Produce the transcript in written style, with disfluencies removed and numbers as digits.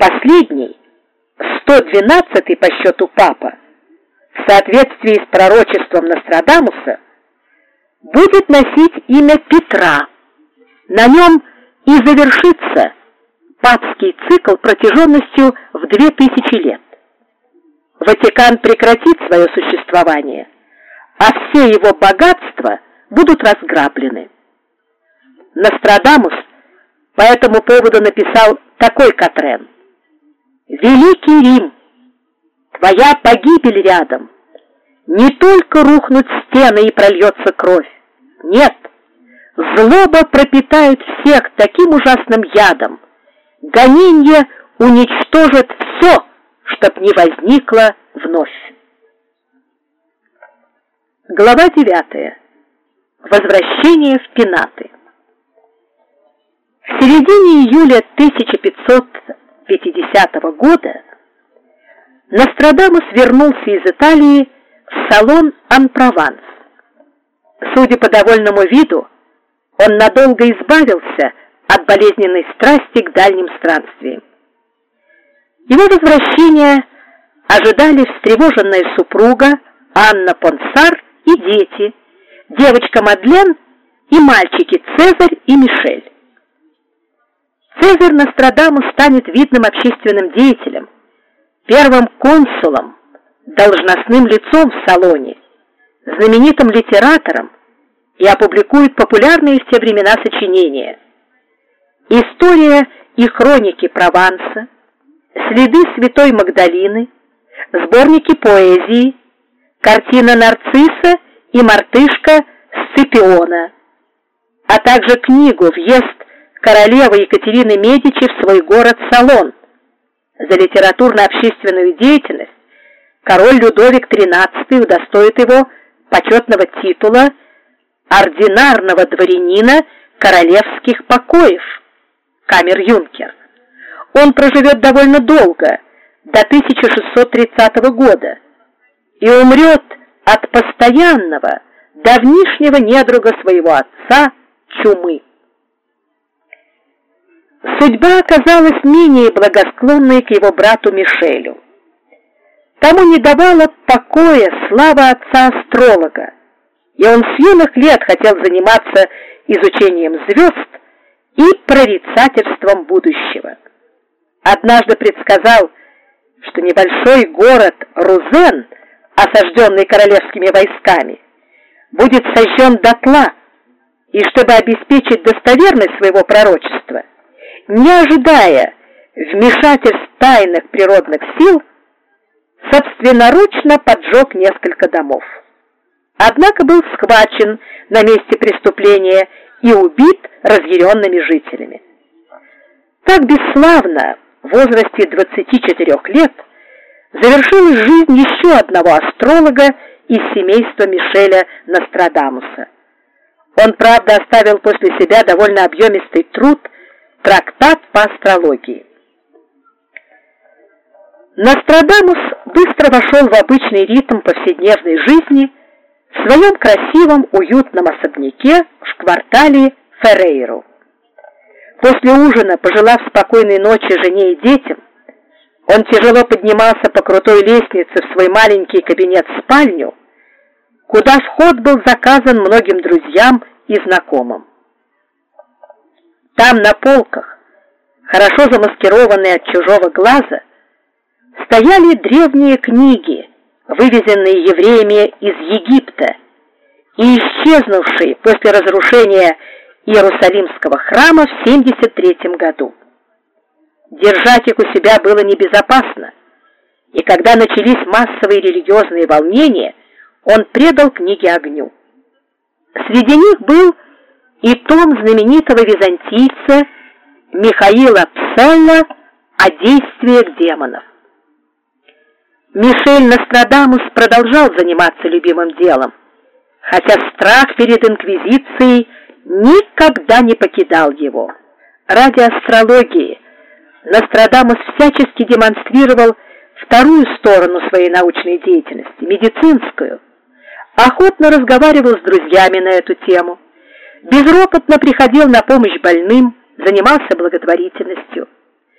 Последний, 112-й по счету папа, в соответствии с пророчеством Нострадамуса, будет носить имя Петра. На нем и завершится папский цикл протяженностью в 2000 лет. Ватикан прекратит свое существование, а все его богатства будут разграблены. Нострадамус по этому поводу написал такой катрен: «Великий Рим, твоя погибель рядом. Не только рухнут стены и прольется кровь. Нет, злоба пропитает всех таким ужасным ядом. Гонение уничтожит все, чтоб не возникло вновь». Глава 9. Возвращение в Пенаты. В середине июля 1550 года Нострадамус вернулся из Италии в салон Ан-Прованс. Судя по довольному виду, он надолго избавился от болезненной страсти к дальним странствиям. Его возвращения ожидали встревоженная супруга Анна Понсар и дети, девочка Мадлен и мальчики Цезарь и Мишель. Цезарь Нострадамус станет видным общественным деятелем, первым консулом, должностным лицом в салоне, знаменитым литератором и опубликует популярные в те времена сочинения: «История и хроники Прованса», «Следы святой Магдалины», сборники поэзии, картина Нарцисса и мартышка Сципиона, а также книгу «Въезд королевы Екатерины Медичи в свой город Салон». За литературно-общественную деятельность король Людовик XIII удостоит его почетного титула ординарного дворянина королевских покоев, камер-юнкер. Он проживет довольно долго, до 1630 года, и умрет от постоянного, давнишнего недруга своего отца чумы. Судьба оказалась менее благосклонной к его брату Мишелю. Тому не давала покоя слава отца-астролога, и он с юных лет хотел заниматься изучением звезд и прорицательством будущего. Однажды предсказал, что небольшой город Рузен, осажденный королевскими войсками, будет сожжен дотла, и чтобы обеспечить достоверность своего пророчества, не ожидая вмешательств тайных природных сил, собственноручно поджег несколько домов. Однако был схвачен на месте преступления и убит разъяренными жителями. Так бесславно в возрасте 24 лет завершилась жизнь еще одного астролога из семейства Мишеля Нострадамуса. Он, правда, оставил после себя довольно объемистый труд «Трактат по астрологии». Нострадамус быстро вошел в обычный ритм повседневной жизни в своем красивом уютном особняке в квартале Феррейру. После ужина, пожелав спокойной ночи жене и детям, он тяжело поднимался по крутой лестнице в свой маленький кабинет-спальню, куда вход был заказан многим друзьям и знакомым. Там на полках, хорошо замаскированные от чужого глаза, стояли древние книги, вывезенные евреями из Египта и исчезнувшие после разрушения Иерусалимского храма в 73 году. Держать их у себя было небезопасно, и когда начались массовые религиозные волнения, он предал книги огню. Среди них был и том знаменитого византийца Михаила Пселля «О действиях демонов». Мишель Нострадамус продолжал заниматься любимым делом, хотя страх перед инквизицией никогда не покидал его. Ради астрологии Нострадамус всячески демонстрировал вторую сторону своей научной деятельности, медицинскую, охотно разговаривал с друзьями на эту тему, безропотно приходил на помощь больным, занимался благотворительностью.